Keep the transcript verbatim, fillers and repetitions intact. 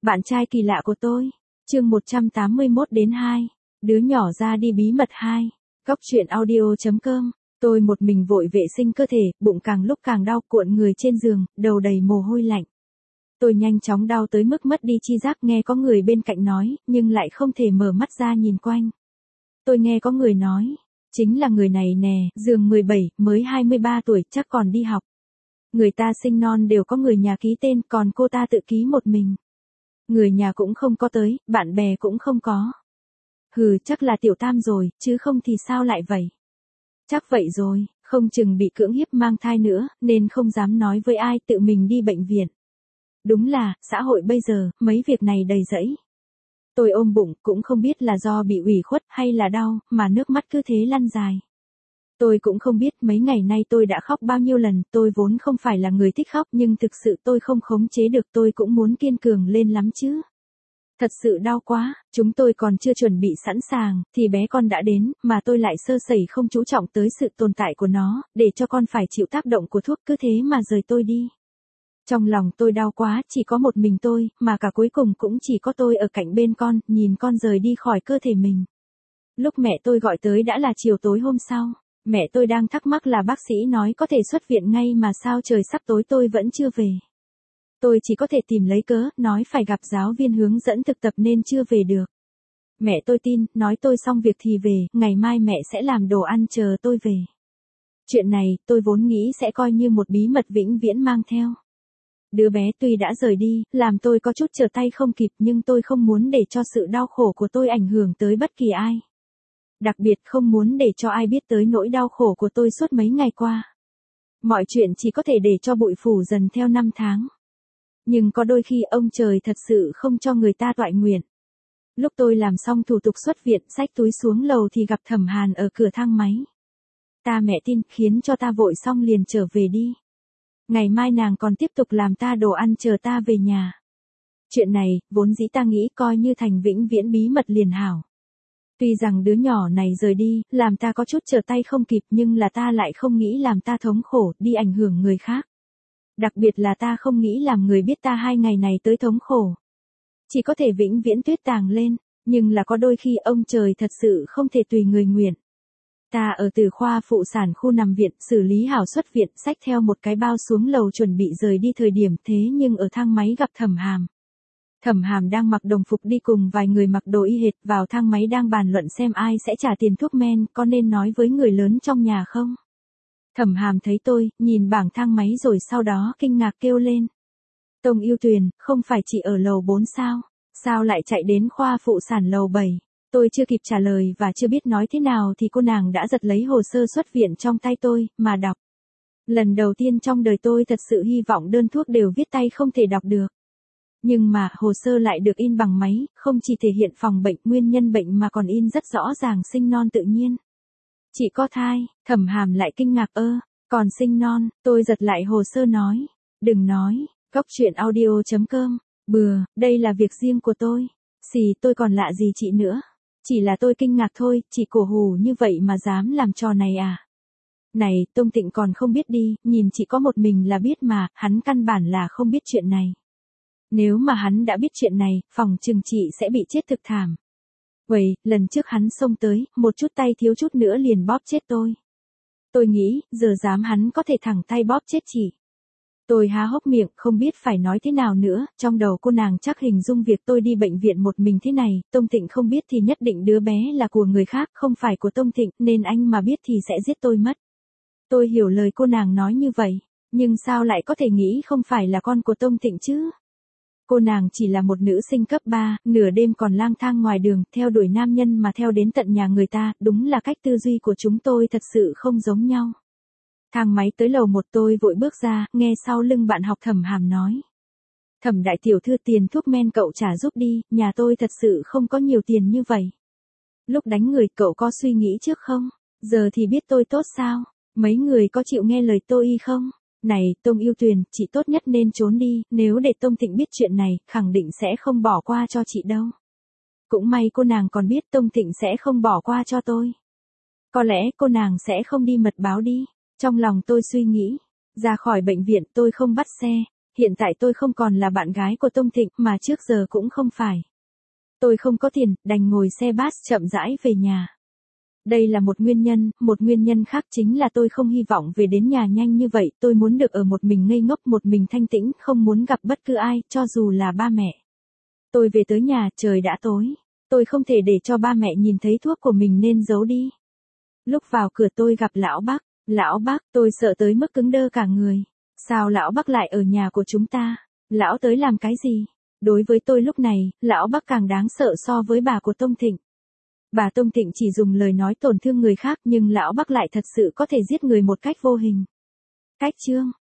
Bạn trai kỳ lạ của tôi. Chương một trăm tám mươi mốt đến hai. Đứa nhỏ ra đi bí mật hai. Góc truyện audio.com. Tôi một mình vội vệ sinh cơ thể, bụng càng lúc càng đau, cuộn người trên giường, đầu đầy mồ hôi lạnh. Tôi nhanh chóng đau tới mức mất đi chi giác, nghe có người bên cạnh nói, nhưng lại không thể mở mắt ra nhìn quanh. Tôi nghe có người nói, chính là người này nè, giường mười bảy, mới hai mươi ba tuổi, chắc còn đi học. Người ta sinh non đều có người nhà ký tên, còn cô ta tự ký một mình. Người nhà cũng không có tới, bạn bè cũng không có. Hừ, chắc là tiểu tam rồi, chứ không thì sao lại vậy? Chắc vậy rồi, không chừng bị cưỡng hiếp mang thai nữa, nên không dám nói với ai, tự mình đi bệnh viện. Đúng là, xã hội bây giờ, mấy việc này đầy rẫy. Tôi ôm bụng, cũng không biết là do bị ủy khuất hay là đau, mà nước mắt cứ thế lăn dài. Tôi cũng không biết mấy ngày nay tôi đã khóc bao nhiêu lần, tôi vốn không phải là người thích khóc nhưng thực sự tôi không khống chế được, tôi cũng muốn kiên cường lên lắm chứ. Thật sự đau quá, chúng tôi còn chưa chuẩn bị sẵn sàng, thì bé con đã đến, mà tôi lại sơ sẩy không chú trọng tới sự tồn tại của nó, để cho con phải chịu tác động của thuốc, cứ thế mà rời tôi đi. Trong lòng tôi đau quá, chỉ có một mình tôi, mà cả cuối cùng cũng chỉ có tôi ở cạnh bên con, nhìn con rời đi khỏi cơ thể mình. Lúc mẹ tôi gọi tới đã là chiều tối hôm sau. Mẹ tôi đang thắc mắc là bác sĩ nói có thể xuất viện ngay mà sao trời sắp tối tôi vẫn chưa về. Tôi chỉ có thể tìm lấy cớ, nói phải gặp giáo viên hướng dẫn thực tập nên chưa về được. Mẹ tôi tin, nói tôi xong việc thì về, ngày mai mẹ sẽ làm đồ ăn chờ tôi về. Chuyện này, tôi vốn nghĩ sẽ coi như một bí mật vĩnh viễn mang theo. Đứa bé tuy đã rời đi, làm tôi có chút trở tay không kịp, nhưng tôi không muốn để cho sự đau khổ của tôi ảnh hưởng tới bất kỳ ai. Đặc biệt không muốn để cho ai biết tới nỗi đau khổ của tôi suốt mấy ngày qua. Mọi chuyện chỉ có thể để cho bụi phủ dần theo năm tháng. Nhưng có đôi khi ông trời thật sự không cho người ta toại nguyện. Lúc tôi làm xong thủ tục xuất viện, xách túi xuống lầu thì gặp Thẩm Hàn ở cửa thang máy. Ta mẹ tin, khiến cho ta vội xong liền trở về đi. Ngày mai nàng còn tiếp tục làm ta đồ ăn chờ ta về nhà. Chuyện này, vốn dĩ ta nghĩ coi như thành vĩnh viễn bí mật liền hảo. Tuy rằng đứa nhỏ này rời đi, làm ta có chút trở tay không kịp, nhưng là ta lại không nghĩ làm ta thống khổ, đi ảnh hưởng người khác. Đặc biệt là ta không nghĩ làm người biết ta hai ngày này tới thống khổ. Chỉ có thể vĩnh viễn tuyết tàng lên, nhưng là có đôi khi ông trời thật sự không thể tùy người nguyện. Ta ở từ khoa phụ sản khu nằm viện, xử lý hảo xuất viện, xách theo một cái bao xuống lầu chuẩn bị rời đi thời điểm, thế nhưng ở thang máy gặp Thẩm Hàm. Thẩm Hàm đang mặc đồng phục đi cùng vài người mặc đồ y hệt, vào thang máy đang bàn luận xem ai sẽ trả tiền thuốc men, có nên nói với người lớn trong nhà không? Thẩm Hàm thấy tôi, nhìn bảng thang máy rồi sau đó kinh ngạc kêu lên. Tông Yêu Tuyền, không phải chị ở lầu bốn sao? Sao lại chạy đến khoa phụ sản lầu bảy? Tôi chưa kịp trả lời và chưa biết nói thế nào thì cô nàng đã giật lấy hồ sơ xuất viện trong tay tôi, mà đọc. Lần đầu tiên trong đời tôi thật sự hy vọng đơn thuốc đều viết tay không thể đọc được. Nhưng mà, hồ sơ lại được in bằng máy, không chỉ thể hiện phòng bệnh, nguyên nhân bệnh mà còn in rất rõ ràng sinh non tự nhiên. Chị có thai, Thẩm Hàm lại kinh ngạc ơ, còn sinh non, tôi giật lại hồ sơ nói. Đừng nói, góc truyện audio.com, bừa, đây là việc riêng của tôi. Xì, tôi còn lạ gì chị nữa. Chỉ là tôi kinh ngạc thôi, chị cổ hù như vậy mà dám làm trò này à. Này, Tông Tịnh còn không biết đi, nhìn chị có một mình là biết mà, hắn căn bản là không biết chuyện này. Nếu mà hắn đã biết chuyện này, phòng chừng chị sẽ bị chết thực thảm. Vậy, lần trước hắn xông tới, một chút tay thiếu chút nữa liền bóp chết tôi. Tôi nghĩ, giờ dám hắn có thể thẳng tay bóp chết chị. Tôi há hốc miệng, không biết phải nói thế nào nữa, trong đầu cô nàng chắc hình dung việc tôi đi bệnh viện một mình thế này, Tông Tịnh không biết thì nhất định đứa bé là của người khác, không phải của Tông Tịnh, nên anh mà biết thì sẽ giết tôi mất. Tôi hiểu lời cô nàng nói như vậy, nhưng sao lại có thể nghĩ không phải là con của Tông Tịnh chứ? Cô nàng chỉ là một nữ sinh cấp ba, nửa đêm còn lang thang ngoài đường, theo đuổi nam nhân mà theo đến tận nhà người ta, đúng là cách tư duy của chúng tôi thật sự không giống nhau. Thang máy tới lầu một tôi vội bước ra, nghe sau lưng bạn học Thẩm Hàm nói. Thẩm đại tiểu thư, tiền thuốc men cậu trả giúp đi, nhà tôi thật sự không có nhiều tiền như vậy. Lúc đánh người cậu có suy nghĩ trước không? Giờ thì biết tôi tốt sao? Mấy người có chịu nghe lời tôi y không? Này, Tông Yêu Tuyền, chị tốt nhất nên trốn đi, nếu để Tông Tịnh biết chuyện này, khẳng định sẽ không bỏ qua cho chị đâu. Cũng may cô nàng còn biết Tông Tịnh sẽ không bỏ qua cho tôi. Có lẽ cô nàng sẽ không đi mật báo đi. Trong lòng tôi suy nghĩ, ra khỏi bệnh viện tôi không bắt xe. hiện tại tôi không còn là bạn gái của Tông Thịnh mà trước giờ cũng không phải. Tôi không có tiền, đành ngồi xe bus chậm rãi về nhà. Đây là một nguyên nhân, một nguyên nhân khác chính là tôi không hy vọng về đến nhà nhanh như vậy, tôi muốn được ở một mình ngây ngốc, một mình thanh tĩnh, không muốn gặp bất cứ ai, cho dù là ba mẹ. Tôi về tới nhà, trời đã tối. Tôi không thể để cho ba mẹ nhìn thấy thuốc của mình nên giấu đi. Lúc vào cửa tôi gặp lão Bắc. Lão Bắc, tôi sợ tới mức cứng đơ cả người. Sao lão Bắc lại ở nhà của chúng ta? Lão tới làm cái gì? Đối với tôi lúc này, lão Bắc càng đáng sợ so với bà của Tông Thịnh. Bà Tông Thịnh chỉ dùng lời nói tổn thương người khác nhưng lão Bắc lại thật sự có thể giết người một cách vô hình. Cách chương